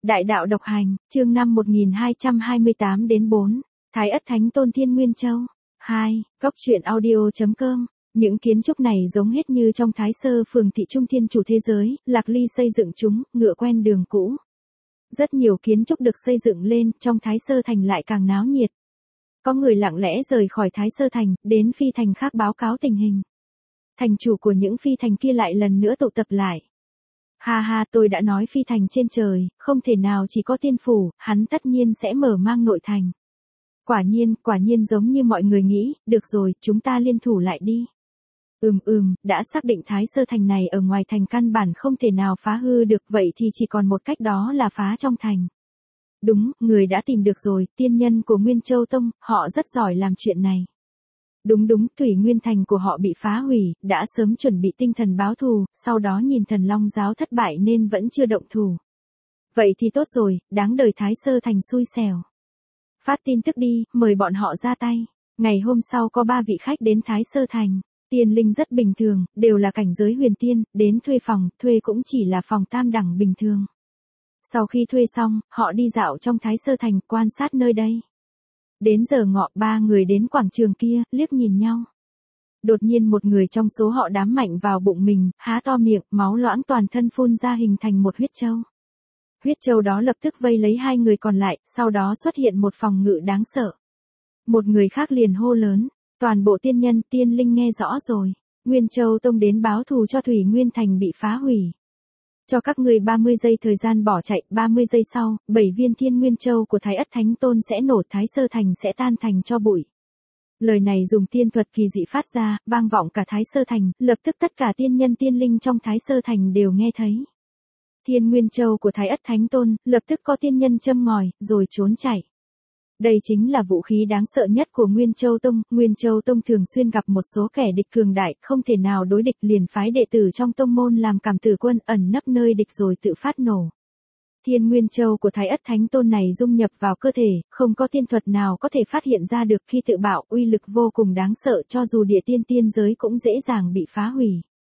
Đại đạo độc hành, chương 5 1228 đến 4, Thái Ất Thánh Tôn Thiên Nguyên Châu. 2. Cốc truyện audio.com. Những kiến trúc này giống hết như trong Thái Sơ Phường Thị Trung Thiên Chủ thế giới, Lạc Ly xây dựng chúng, ngựa quen đường cũ. Rất nhiều kiến trúc được xây dựng lên, trong Thái Sơ Thành lại càng náo nhiệt. Có người lặng lẽ rời khỏi Thái Sơ Thành, đến phi thành khác báo cáo tình hình. Thành chủ của những phi thành kia lại lần nữa tụ tập lại. Ha ha, tôi đã nói phi thành trên trời, không thể nào chỉ có tiên phủ, hắn tất nhiên sẽ mở mang nội thành. Quả nhiên giống như mọi người nghĩ, được rồi, chúng ta liên thủ lại đi. Đã xác định Thái Sơ Thành này ở ngoài thành căn bản không thể nào phá hư được, vậy thì chỉ còn một cách, đó là phá trong thành. Đúng, người đã tìm được rồi, tiên nhân của Nguyên Châu Tông, họ rất giỏi làm chuyện này. Đúng, Thủy Nguyên Thành của họ bị phá hủy, đã sớm chuẩn bị tinh thần báo thù, sau đó nhìn Thần Long giáo thất bại nên vẫn chưa động thủ. Vậy thì tốt rồi, đáng đời Thái Sơ Thành xui xẻo. Phát tin tức đi, mời bọn họ ra tay. Ngày hôm sau có 3 vị khách đến Thái Sơ Thành. Tiên linh rất bình thường, đều là cảnh giới huyền tiên, đến thuê phòng, thuê cũng chỉ là phòng tam đẳng bình thường. Sau khi thuê xong, họ đi dạo trong Thái Sơ Thành, quan sát nơi đây. Đến giờ ngọ, 3 người đến quảng trường kia, liếc nhìn nhau. Đột nhiên một người trong số họ đám mạnh vào bụng mình, há to miệng, máu loãng toàn thân phun ra hình thành một huyết châu. Huyết châu đó lập tức vây lấy 2 người còn lại, sau đó xuất hiện một phòng ngự đáng sợ. Một người khác liền hô lớn, toàn bộ tiên nhân, tiên linh nghe rõ rồi. Nguyên Châu Tông đến báo thù cho Thủy Nguyên Thành bị phá hủy. Cho các người 30 giây thời gian bỏ chạy, 30 giây sau, 7 viên Thiên Nguyên Châu của Thái Ất Thánh Tôn sẽ nổ, Thái Sơ Thành sẽ tan thành tro bụi. Lời này dùng tiên thuật kỳ dị phát ra, vang vọng cả Thái Sơ Thành, lập tức tất cả tiên nhân tiên linh trong Thái Sơ Thành đều nghe thấy. Thiên Nguyên Châu của Thái Ất Thánh Tôn, lập tức có tiên nhân châm ngòi, rồi trốn chạy. Đây chính là vũ khí đáng sợ nhất của Nguyên Châu Tông. Nguyên Châu Tông thường xuyên gặp một số kẻ địch cường đại, không thể nào đối địch, liền phái đệ tử trong tông môn làm cảm tử quân, ẩn nấp nơi địch rồi tự phát nổ. Thiên Nguyên Châu của Thái Ất Thánh Tôn này dung nhập vào cơ thể, không có tiên thuật nào có thể phát hiện ra được, khi tự bạo, uy lực vô cùng đáng sợ, cho dù địa tiên giới cũng dễ dàng bị phá hủy.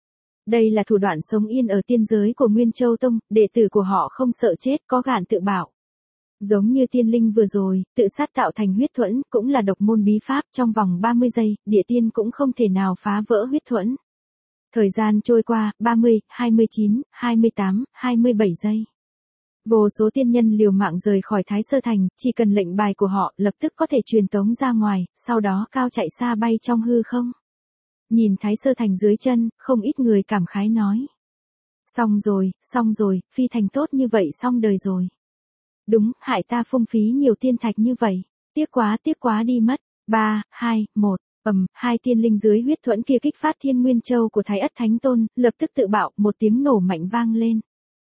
Đây là thủ đoạn sống yên ở tiên giới của Nguyên Châu Tông, đệ tử của họ không sợ chết, có gan tự bạo. Giống như tiên linh vừa rồi, tự sát tạo thành huyết thuẫn, cũng là độc môn bí pháp, trong vòng 30 giây, địa tiên cũng không thể nào phá vỡ huyết thuẫn. Thời gian trôi qua, 30, 29, 28, 27 giây. Vô số tiên nhân liều mạng rời khỏi Thái Sơ Thành, chỉ cần lệnh bài của họ, lập tức có thể truyền tống ra ngoài, sau đó cao chạy xa bay trong hư không. Nhìn Thái Sơ Thành dưới chân, không ít người cảm khái nói. Xong rồi, phi thành tốt như vậy xong đời rồi. Đúng, hại ta phung phí nhiều tiên thạch như vậy. Tiếc quá đi mất. 3, 2, 1, hai tiên linh dưới huyết thuẫn kia kích phát Thiên Nguyên Châu của Thái Ất Thánh Tôn, lập tức tự bạo, một tiếng nổ mạnh vang lên.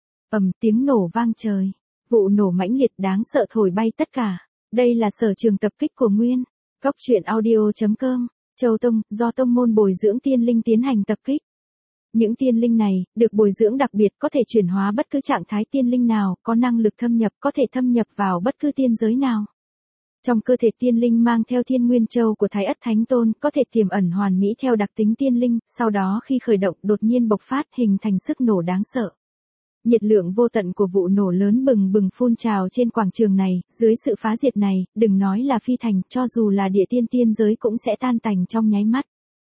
Tiếng nổ vang trời. Vụ nổ mãnh liệt đáng sợ thổi bay tất cả. Đây là sở trường tập kích của Nguyên. Cốc truyện audio.com. Châu Tông, do tông môn bồi dưỡng tiên linh tiến hành tập kích. Những tiên linh này, được bồi dưỡng đặc biệt, có thể chuyển hóa bất cứ trạng thái tiên linh nào, có năng lực thâm nhập, có thể thâm nhập vào bất cứ tiên giới nào. Trong cơ thể tiên linh mang theo Thiên Nguyên Châu của Thái Ất Thánh Tôn, có thể tiềm ẩn hoàn mỹ theo đặc tính tiên linh, sau đó khi khởi động đột nhiên bộc phát, hình thành sức nổ đáng sợ. Nhiệt lượng vô tận của vụ nổ lớn bừng bừng phun trào trên quảng trường này, dưới sự phá diệt này, đừng nói là phi thành, cho dù là địa tiên giới cũng sẽ tan tành trong nháy mắt.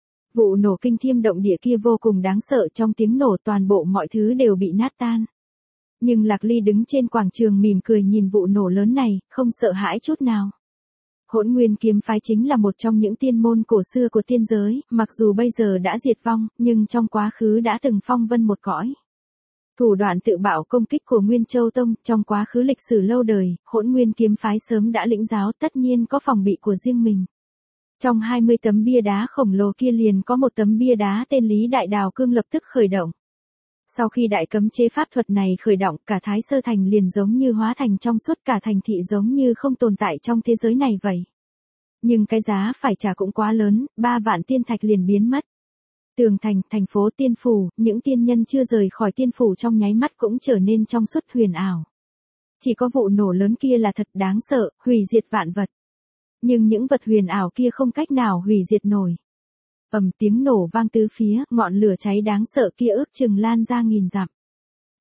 Vụ nổ kinh thiên động địa kia vô cùng đáng sợ, trong tiếng nổ toàn bộ mọi thứ đều bị nát tan. Nhưng Lạc Ly đứng trên quảng trường mỉm cười nhìn vụ nổ lớn này, không sợ hãi chút nào. Hỗn Nguyên kiếm phái chính là một trong những tiên môn cổ xưa của tiên giới, mặc dù bây giờ đã diệt vong, nhưng trong quá khứ đã từng phong vân một cõi. Thủ đoạn tự bạo công kích của Nguyên Châu Tông, trong quá khứ lịch sử lâu đời, Hỗn Nguyên kiếm phái sớm đã lĩnh giáo, tất nhiên có phòng bị của riêng mình. Trong 20 tấm bia đá khổng lồ kia liền có một tấm bia đá tên Lý Đại Đào Cương lập tức khởi động. Sau khi đại cấm chế pháp thuật này khởi động, cả Thái Sơ Thành liền giống như hóa thành trong suốt, cả thành thị giống như không tồn tại trong thế giới này vậy. Nhưng cái giá phải trả cũng quá lớn, 3 vạn tiên thạch liền biến mất. Tường thành, thành phố tiên phủ, những tiên nhân chưa rời khỏi tiên phủ trong nháy mắt cũng trở nên trong suốt huyền ảo. Chỉ có vụ nổ lớn kia là thật đáng sợ, hủy diệt vạn vật. Nhưng những vật huyền ảo kia không cách nào hủy diệt nổi. Tiếng nổ vang tứ phía, ngọn lửa cháy đáng sợ kia ước chừng lan ra nghìn dặm.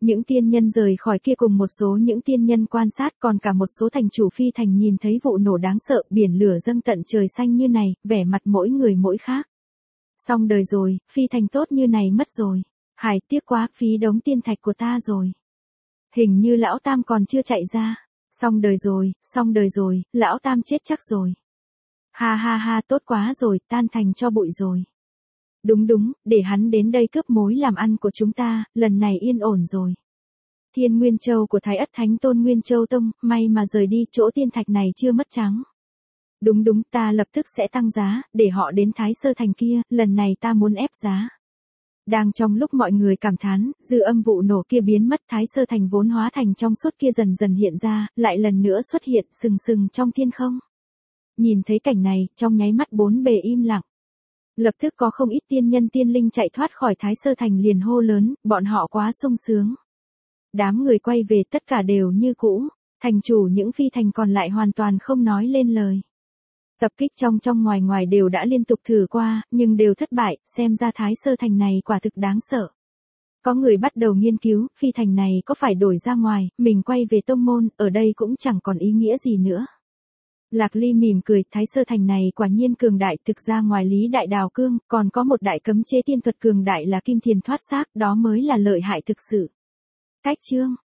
Những tiên nhân rời khỏi kia cùng một số những tiên nhân quan sát, còn cả một số thành chủ phi thành nhìn thấy vụ nổ đáng sợ, biển lửa dâng tận trời xanh như này, vẻ mặt mỗi người mỗi khác. Xong đời rồi, phi thành tốt như này mất rồi. Hài tiếc quá, phí đống tiên thạch của ta rồi. Hình như lão tam còn chưa chạy ra. Xong đời rồi, lão tam chết chắc rồi. Ha ha ha, tốt quá rồi, tan thành cho bụi rồi. Đúng, để hắn đến đây cướp mối làm ăn của chúng ta, lần này yên ổn rồi. Thiên Nguyên Châu của Thái Ất Thánh Tôn Nguyên Châu Tông, may mà rời đi, chỗ tiên thạch này chưa mất trắng. Đúng, ta lập tức sẽ tăng giá, để họ đến Thái Sơ Thành kia, lần này ta muốn ép giá. Đang trong lúc mọi người cảm thán, dư âm vụ nổ kia biến mất, Thái Sơ Thành vốn hóa thành trong suốt kia dần dần hiện ra, lại lần nữa xuất hiện sừng sừng trong thiên không. Nhìn thấy cảnh này, trong nháy mắt bốn bề im lặng. Lập tức có không ít tiên nhân tiên linh chạy thoát khỏi Thái Sơ Thành liền hô lớn, bọn họ quá sung sướng. Đám người quay về tất cả đều như cũ, thành chủ những phi thành còn lại hoàn toàn không nói lên lời. Tập kích trong ngoài đều đã liên tục thử qua, nhưng đều thất bại, xem ra Thái Sơ Thành này quả thực đáng sợ. Có người bắt đầu nghiên cứu, phi thành này có phải đổi ra ngoài, mình quay về tông môn, ở đây cũng chẳng còn ý nghĩa gì nữa. Lạc Ly mỉm cười, Thái Sơ Thành này quả nhiên cường đại, thực ra ngoài Lý Đại Đào Cương, còn có một đại cấm chế tiên thuật cường đại là Kim Thiền Thoát Xác, đó mới là lợi hại thực sự. Cách chương